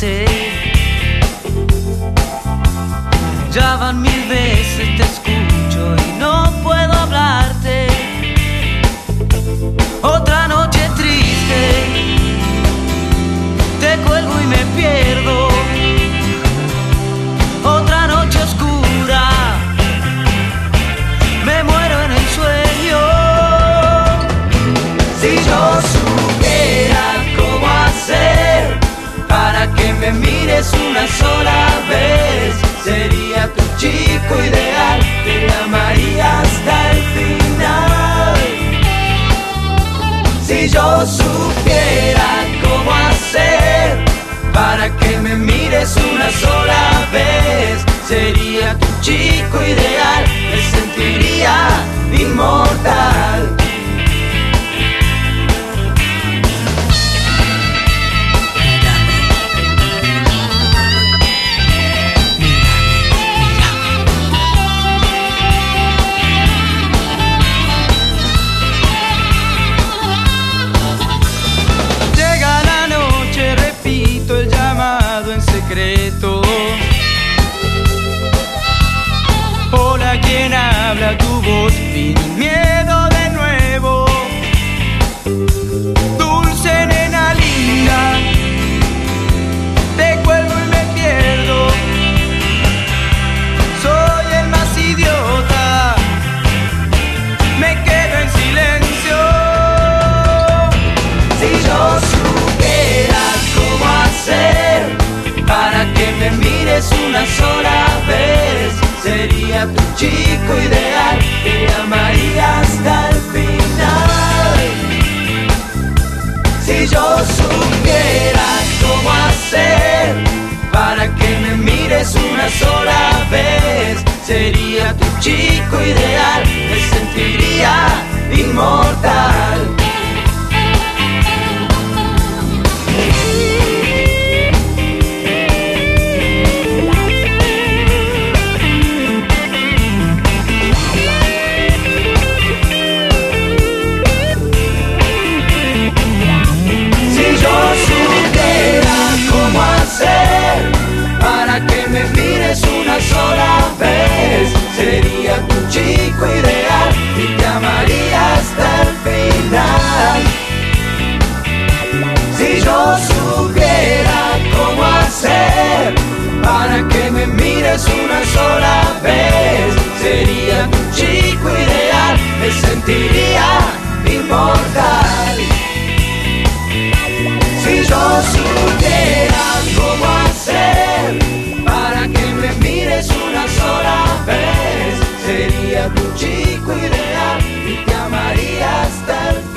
amarte. Ya van 1000 veces, te escucho y no puedo hablarte. Otra noche triste, te cuelgo y me pierdo. Otra noche oscura, me muero en el sueño. Si yo supiera cómo hacer para que me mires una sola vez, sería tu chico ideal, te llamaría hasta el final. Si yo supiera cómo hacer para que me mires una sola vez, sería tu chico ideal, me sentiría inmortal. Hola, ¿quién habla? Tu voz sin miedo de nuevo. Dulce nena linda, te cuelgo y me pierdo. Soy el más idiota, me quedo en silencio. Si yo supiera cómo hacer para que me mires una sola vez, sería tu chico ideal, te llamaría hasta el final. Si yo supiera cómo hacer para que me mires una sola vez, sería tu chico ideal, me sentiría inmortal. Para que me mires una sola vez, sería tu chico ideal y te amaría hasta el final. Si yo supiera cómo hacer para que me mires una sola vez, sería tu chico ideal, me sentiría inmortal. Si yo supiera cómo hacer para que me mires una sola vez, sería tu chico ideal y te amaría hasta el final.